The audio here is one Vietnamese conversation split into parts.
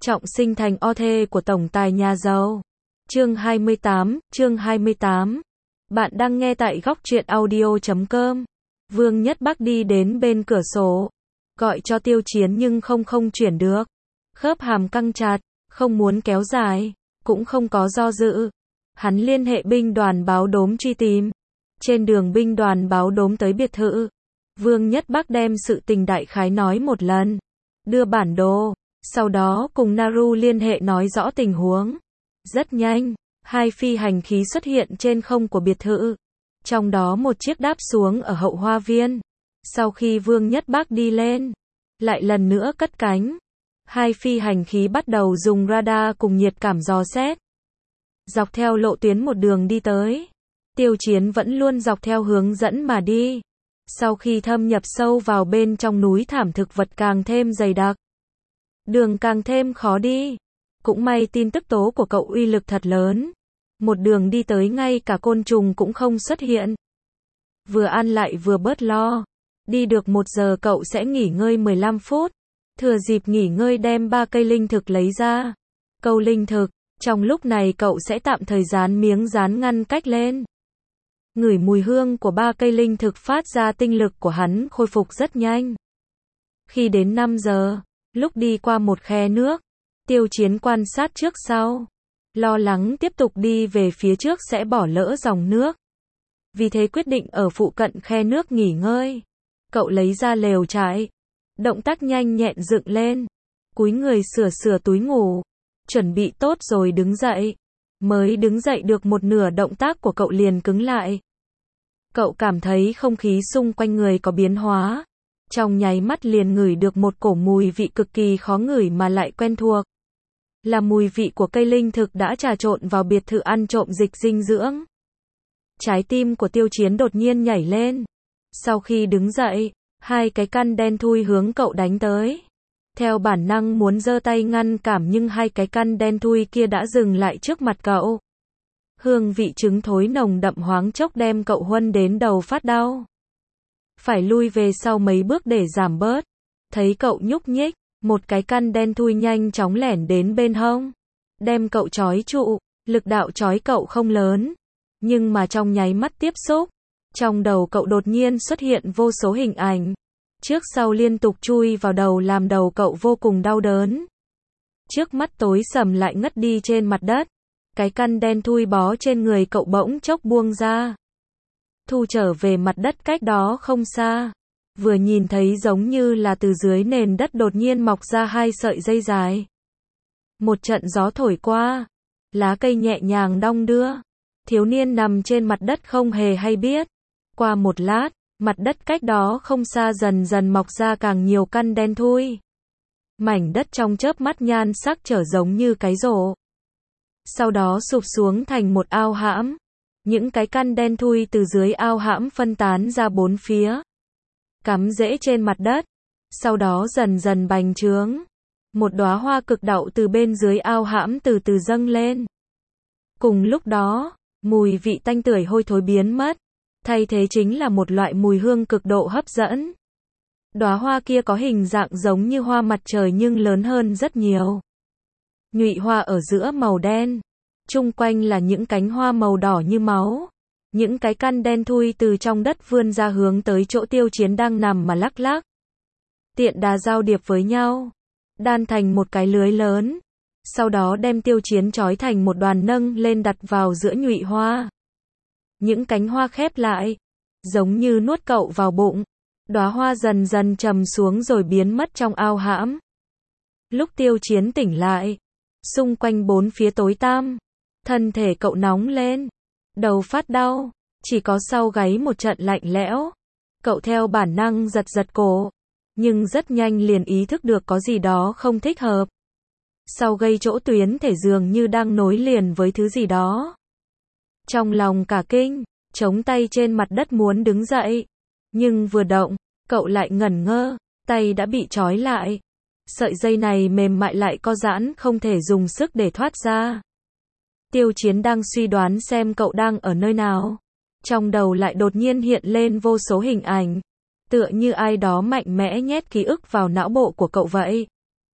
trọng sinh thành o thê của tổng tài nhà giàu. Chương 28. Bạn đang nghe tại góc truyện audio.com. Vương Nhất Bắc đi đến bên cửa sổ, gọi cho Tiêu Chiến nhưng không chuyển được. Khớp hàm căng chặt, không muốn kéo dài, cũng không có do dự. Hắn liên hệ binh đoàn báo đốm truy tìm. Trên đường binh đoàn báo đốm tới biệt thự, Vương Nhất Bắc đem sự tình đại khái nói một lần, đưa bản đồ, sau đó cùng Naru liên hệ nói rõ tình huống. Rất nhanh, hai phi hành khí xuất hiện trên không của biệt thự, trong đó một chiếc đáp xuống ở hậu hoa viên. Sau khi Vương Nhất Bắc đi lên, lại lần nữa cất cánh. Hai phi hành khí bắt đầu dùng radar cùng nhiệt cảm dò xét. Dọc theo lộ tuyến một đường đi tới, Tiêu Chiến vẫn luôn dọc theo hướng dẫn mà đi. Sau khi thâm nhập sâu vào bên trong núi, thảm thực vật càng thêm dày đặc, đường càng thêm khó đi. Cũng may tin tức tố của cậu uy lực thật lớn. Một đường đi tới ngay cả côn trùng cũng không xuất hiện. Vừa ăn lại vừa bớt lo. Đi được 1 giờ cậu sẽ nghỉ ngơi 15 phút. Thừa dịp nghỉ ngơi đem 3 cây linh thực lấy ra. Câu linh thực, trong lúc này cậu sẽ tạm thời dán miếng dán ngăn cách lên. Ngửi mùi hương của 3 cây linh thực phát ra, tinh lực của hắn khôi phục rất nhanh. Khi đến 5 giờ, lúc đi qua một khe nước, Tiêu Chiến quan sát trước sau, lo lắng tiếp tục đi về phía trước sẽ bỏ lỡ dòng nước. Vì thế quyết định ở phụ cận khe nước nghỉ ngơi. Cậu lấy ra lều trại, động tác nhanh nhẹn dựng lên, cúi người sửa túi ngủ, chuẩn bị tốt rồi đứng dậy. Mới đứng dậy được một nửa, động tác của cậu liền cứng lại. Cậu cảm thấy không khí xung quanh người có biến hóa. Trong nháy mắt liền ngửi được một cổ mùi vị cực kỳ khó ngửi mà lại quen thuộc. Là mùi vị của cây linh thực đã trà trộn vào biệt thự ăn trộm dịch dinh dưỡng. Trái tim của Tiêu Chiến đột nhiên nhảy lên. Sau khi đứng dậy, 2 cái căn đen thui hướng cậu đánh tới. Theo bản năng muốn giơ tay ngăn cản nhưng 2 cái căn đen thui kia đã dừng lại trước mặt cậu. Hương vị trứng thối nồng đậm thoáng chốc đem cậu huân đến đầu phát đau. Phải lui về sau mấy bước để giảm bớt. Thấy cậu nhúc nhích, một cái căn đen thui nhanh chóng lẻn đến bên hông, đem cậu trói trụ. Lực đạo trói cậu không lớn, nhưng mà trong nháy mắt tiếp xúc, trong đầu cậu đột nhiên xuất hiện vô số hình ảnh. Trước sau liên tục chui vào đầu làm đầu cậu vô cùng đau đớn. Trước mắt tối sầm lại ngất đi trên mặt đất. Cái căn đen thui bó trên người cậu bỗng chốc buông ra, thu trở về mặt đất cách đó không xa. Vừa nhìn thấy giống như là từ dưới nền đất đột nhiên mọc ra 2 sợi dây dài. Một trận gió thổi qua, lá cây nhẹ nhàng đong đưa. Thiếu niên nằm trên mặt đất không hề hay biết. Qua một lát, mặt đất cách đó không xa dần dần mọc ra càng nhiều căn đen thui. Mảnh đất trong chớp mắt nhan sắc trở giống như cái rổ. Sau đó sụp xuống thành một ao hãm. Những cái căn đen thui từ dưới ao hãm phân tán ra 4 phía, cắm rễ trên mặt đất. Sau đó dần dần bành trướng. Một đóa hoa cực đậu từ bên dưới ao hãm từ từ dâng lên. Cùng lúc đó, mùi vị tanh tưởi hôi thối biến mất. Thay thế chính là một loại mùi hương cực độ hấp dẫn. Đóa hoa kia có hình dạng giống như hoa mặt trời nhưng lớn hơn rất nhiều. Nhụy hoa ở giữa màu đen. Chung quanh là những cánh hoa màu đỏ như máu. Những cái căn đen thui từ trong đất vươn ra hướng tới chỗ Tiêu Chiến đang nằm mà lắc lắc. Tiện đà giao điệp với nhau, đan thành một cái lưới lớn. Sau đó đem Tiêu Chiến trói thành một đoàn nâng lên đặt vào giữa nhụy hoa. Những cánh hoa khép lại, giống như nuốt cậu vào bụng. Đóa hoa dần dần trầm xuống rồi biến mất trong ao hãm. Lúc Tiêu Chiến tỉnh lại, xung quanh 4 phía tối tăm. Thân thể cậu nóng lên, đầu phát đau, chỉ có sau gáy một trận lạnh lẽo. Cậu theo bản năng giật cổ, nhưng rất nhanh liền ý thức được có gì đó không thích hợp. Sau gây chỗ tuyến thể dường như đang nối liền với thứ gì đó. Trong lòng cả kinh, chống tay trên mặt đất muốn đứng dậy. Nhưng vừa động, cậu lại ngẩn ngơ, tay đã bị trói lại. Sợi dây này mềm mại lại co giãn, không thể dùng sức để thoát ra. Tiêu Chiến đang suy đoán xem cậu đang ở nơi nào. Trong đầu lại đột nhiên hiện lên vô số hình ảnh. Tựa như ai đó mạnh mẽ nhét ký ức vào não bộ của cậu vậy.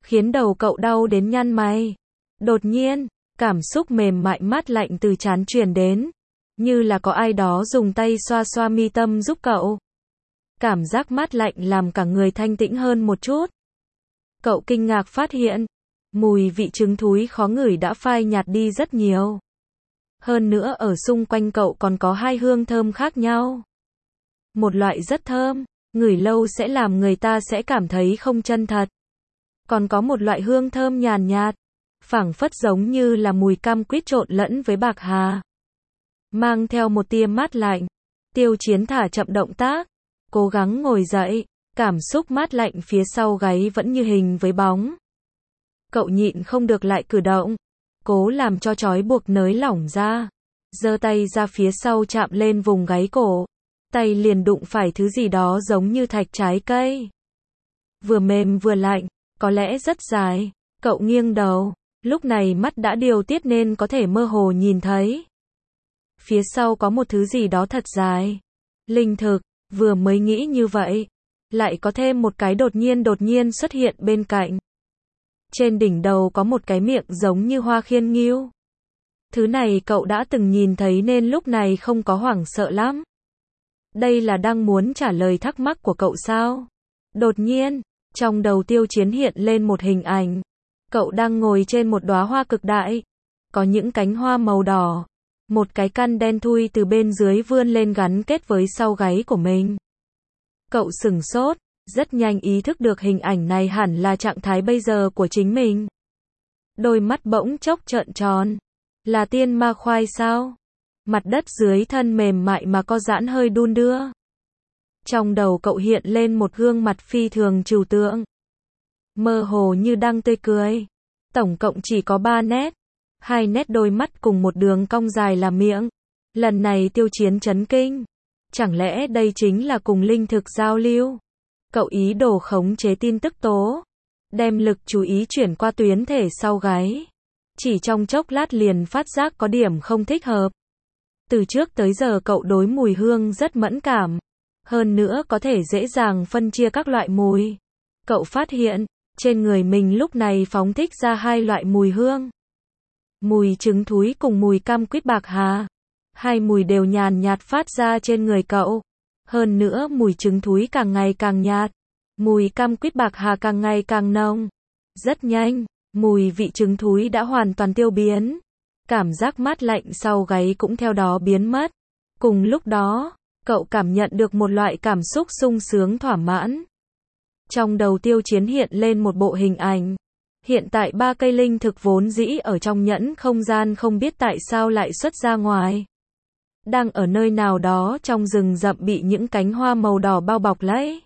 khiến đầu cậu đau đến nhăn mày. Đột nhiên, cảm xúc mềm mại mát lạnh từ trán truyền đến, như là có ai đó dùng tay xoa xoa mi tâm giúp cậu. Cảm giác mát lạnh làm cả người thanh tĩnh hơn một chút. Cậu kinh ngạc phát hiện, mùi vị trứng thúi khó ngửi đã phai nhạt đi rất nhiều. Hơn nữa ở xung quanh cậu còn có hai hương thơm khác nhau. Một loại rất thơm, ngửi lâu sẽ làm người ta sẽ cảm thấy không chân thật. Còn có một loại hương thơm nhàn nhạt, phảng phất giống như là mùi cam quýt trộn lẫn với bạc hà. Mang theo một tia mát lạnh, Tiêu Chiến thả chậm động tác, cố gắng ngồi dậy, cảm xúc mát lạnh phía sau gáy vẫn như hình với bóng. Cậu nhịn không được lại cử động, cố làm cho trói buộc nới lỏng ra, giơ tay ra phía sau chạm lên vùng gáy cổ, tay liền đụng phải thứ gì đó giống như thạch trái cây. Vừa mềm vừa lạnh, có lẽ rất dài, cậu nghiêng đầu, lúc này mắt đã điều tiết nên có thể mơ hồ nhìn thấy. Phía sau có một thứ gì đó thật dài, linh thực, vừa mới nghĩ như vậy, lại có thêm một cái đột nhiên xuất hiện bên cạnh. Trên đỉnh đầu có một cái miệng giống như hoa khiên nghiêu. Thứ này cậu đã từng nhìn thấy nên lúc này không có hoảng sợ lắm. Đây là đang muốn trả lời thắc mắc của cậu sao? Đột nhiên, trong đầu Tiêu Chiến hiện lên một hình ảnh. Cậu đang ngồi trên một đóa hoa cực đại. Có những cánh hoa màu đỏ. Một cái căn đen thui từ bên dưới vươn lên gắn kết với sau gáy của mình. Cậu sửng sốt, rất nhanh ý thức được hình ảnh này hẳn là trạng thái bây giờ của chính mình. Đôi mắt bỗng chốc trợn tròn. Là tiên ma khoai sao? Mặt đất dưới thân mềm mại mà có giãn hơi đun đưa. Trong đầu cậu hiện lên một gương mặt phi thường trừu tượng. Mơ hồ như đang tươi cười. Tổng cộng chỉ có 3 nét. 2 nét đôi mắt cùng một đường cong dài là miệng. Lần này Tiêu Chiến chấn kinh. Chẳng lẽ đây chính là cùng linh thực giao lưu? Cậu ý đồ khống chế tin tức tố. Đem lực chú ý chuyển qua tuyến thể sau gáy. Chỉ trong chốc lát liền phát giác có điểm không thích hợp. Từ trước tới giờ cậu đối mùi hương rất mẫn cảm. Hơn nữa có thể dễ dàng phân chia các loại mùi. Cậu phát hiện, trên người mình lúc này phóng thích ra 2 loại mùi hương. Mùi trứng thúi cùng mùi cam quýt bạc hà. 2 mùi đều nhàn nhạt phát ra trên người cậu. Hơn nữa mùi trứng thúi càng ngày càng nhạt. Mùi cam quýt bạc hà càng ngày càng nồng. Rất nhanh, mùi vị trứng thúi đã hoàn toàn tiêu biến. Cảm giác mát lạnh sau gáy cũng theo đó biến mất. Cùng lúc đó, cậu cảm nhận được một loại cảm xúc sung sướng thỏa mãn. Trong đầu Tiêu Chiến hiện lên một bộ hình ảnh. Hiện tại 3 cây linh thực vốn dĩ ở trong nhẫn không gian không biết tại sao lại xuất ra ngoài. Đang ở nơi nào đó trong rừng rậm bị những cánh hoa màu đỏ bao bọc lấy.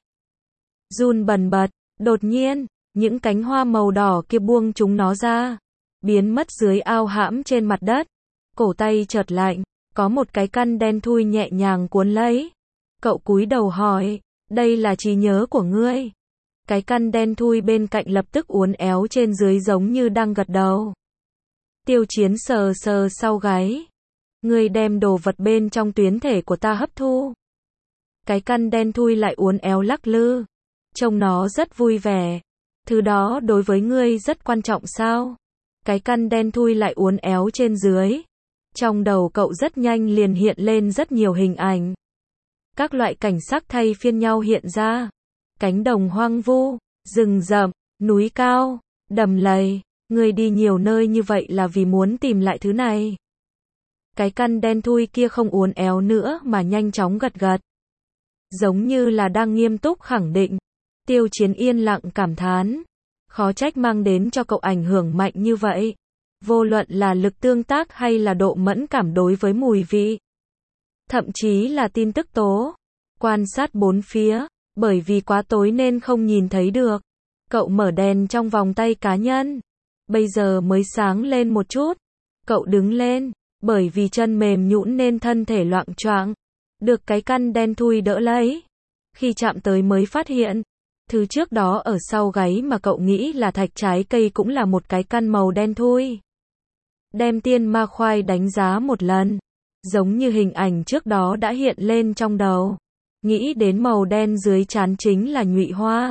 Run bần bật, đột nhiên, những cánh hoa màu đỏ kia buông chúng nó ra. Biến mất dưới ao hãm trên mặt đất. Cổ tay chợt lạnh, có một cái căn đen thui nhẹ nhàng cuốn lấy. Cậu cúi đầu hỏi, đây là trí nhớ của ngươi? Cái căn đen thui bên cạnh lập tức uốn éo trên dưới giống như đang gật đầu. Tiêu Chiến sờ sờ sau gáy. Ngươi đem đồ vật bên trong tuyến thể của ta hấp thu. Cái căn đen thui lại uốn éo lắc lư. Trông nó rất vui vẻ. Thứ đó đối với ngươi rất quan trọng sao? Cái căn đen thui lại uốn éo trên dưới. Trong đầu cậu rất nhanh liền hiện lên rất nhiều hình ảnh. Các loại cảnh sắc thay phiên nhau hiện ra. Cánh đồng hoang vu, rừng rậm, núi cao, đầm lầy. Ngươi đi nhiều nơi như vậy là vì muốn tìm lại thứ này. Cái căn đen thui kia không uốn éo nữa mà nhanh chóng gật gật. Giống như là đang nghiêm túc khẳng định. Tiêu Chiến yên lặng cảm thán. Khó trách mang đến cho cậu ảnh hưởng mạnh như vậy. Vô luận là lực tương tác hay là độ mẫn cảm đối với mùi vị. Thậm chí là tin tức tố. Quan sát bốn phía. Bởi vì quá tối nên không nhìn thấy được. Cậu mở đèn trong vòng tay cá nhân. Bây giờ mới sáng lên một chút. Cậu đứng lên. Bởi vì chân mềm nhũn nên thân thể loạng choạng. Được cái căn đen thui đỡ lấy. Khi chạm tới mới phát hiện. Thứ trước đó ở sau gáy mà cậu nghĩ là thạch trái cây cũng là một cái căn màu đen thui. Đem tiên ma khoai đánh giá một lần. Giống như hình ảnh trước đó đã hiện lên trong đầu. Nghĩ đến màu đen dưới trán chính là nhụy hoa.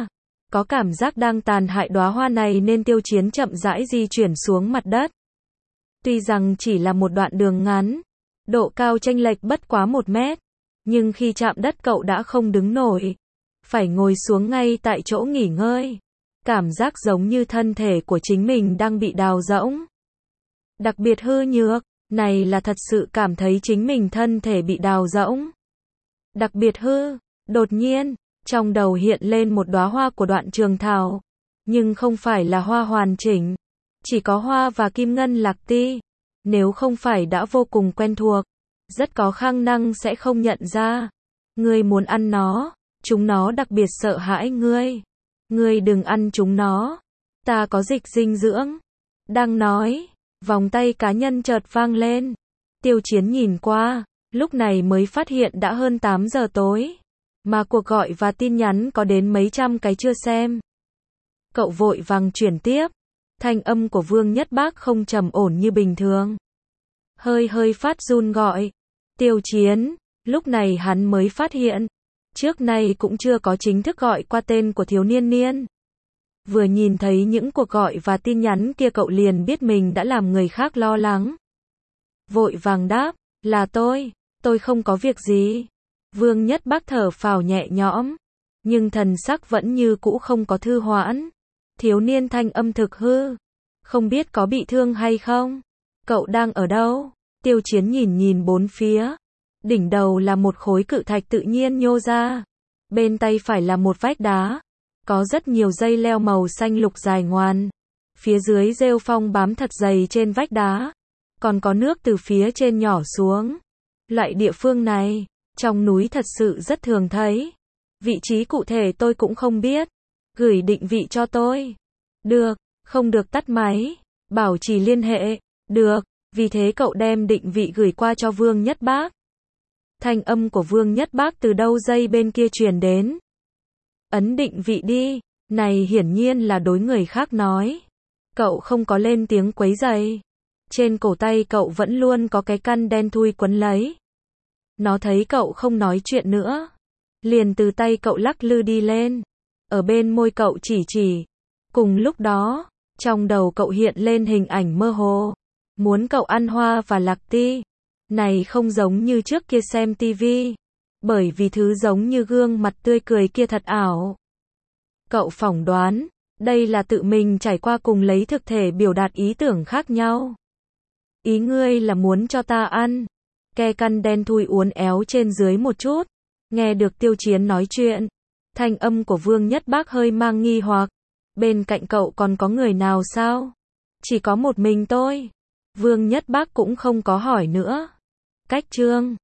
Có cảm giác đang tàn hại đóa hoa này nên Tiêu Chiến chậm rãi di chuyển xuống mặt đất. Tuy rằng chỉ là một đoạn đường ngắn, độ cao chênh lệch bất quá 1 mét, nhưng khi chạm đất cậu đã không đứng nổi, phải ngồi xuống ngay tại chỗ nghỉ ngơi. Cảm giác giống như thân thể của chính mình đang bị đào rỗng. Đặc biệt hư nhược, này là thật sự cảm thấy chính mình thân thể bị đào rỗng. Đặc biệt hư, đột nhiên, trong đầu hiện lên một đóa hoa của Đoạn Trường Thảo, nhưng không phải là hoa hoàn chỉnh, chỉ có hoa và kim ngân lạc ti. Nếu không phải đã vô cùng quen thuộc, rất có khả năng sẽ không nhận ra. Ngươi muốn ăn nó, chúng nó đặc biệt sợ hãi ngươi. Ngươi đừng ăn chúng nó, ta có dịch dinh dưỡng. Đang nói, vòng tay cá nhân chợt vang lên. Tiêu Chiến nhìn qua, lúc này mới phát hiện đã hơn 8 giờ tối, mà cuộc gọi và tin nhắn có đến mấy trăm cái chưa xem. Cậu vội vàng chuyển tiếp, thanh âm của Vương Nhất Bác không trầm ổn như bình thường. Hơi phát run gọi, Tiêu Chiến, lúc này hắn mới phát hiện, trước nay cũng chưa có chính thức gọi qua tên của thiếu niên niên. Vừa nhìn thấy những cuộc gọi và tin nhắn kia cậu liền biết mình đã làm người khác lo lắng. Vội vàng đáp, là tôi không có việc gì. Vương Nhất Bác thở phào nhẹ nhõm, nhưng thần sắc vẫn như cũ không có thư hoãn. Thiếu niên thanh âm thực hư, không biết có bị thương hay không? Cậu đang ở đâu? Tiêu Chiến nhìn bốn phía. Đỉnh đầu là một khối cự thạch tự nhiên nhô ra. Bên tay phải là một vách đá. Có rất nhiều dây leo màu xanh lục dài ngoan. Phía dưới rêu phong bám thật dày trên vách đá. Còn có nước từ phía trên nhỏ xuống. Loại địa phương này, trong núi thật sự rất thường thấy. Vị trí cụ thể tôi cũng không biết. Gửi định vị cho tôi. Được, không được tắt máy. Bảo trì liên hệ. Được, vì thế cậu đem định vị gửi qua cho Vương Nhất Bác. Thanh âm của Vương Nhất Bác từ đâu dây bên kia truyền đến. Ấn định vị đi, này hiển nhiên là đối người khác nói. Cậu không có lên tiếng quấy rầy. Trên cổ tay cậu vẫn luôn có cái căn đen thui quấn lấy. Nó thấy cậu không nói chuyện nữa, liền từ tay cậu lắc lư đi lên. Ở bên môi cậu chỉ. Cùng lúc đó, trong đầu cậu hiện lên hình ảnh mơ hồ. Muốn cậu ăn hoa và lạc ti. Này không giống như trước kia xem tivi. Bởi vì thứ giống như gương mặt tươi cười kia thật ảo. Cậu phỏng đoán, đây là tự mình trải qua cùng lấy thực thể biểu đạt ý tưởng khác nhau. Ý ngươi là muốn cho ta ăn. Ke căn đen thui uốn éo trên dưới một chút. Nghe được Tiêu Chiến nói chuyện. Thanh âm của Vương Nhất Bác hơi mang nghi hoặc. Bên cạnh cậu còn có người nào sao? Chỉ có một mình tôi. Vương Nhất Bác cũng không có hỏi nữa. Cách chương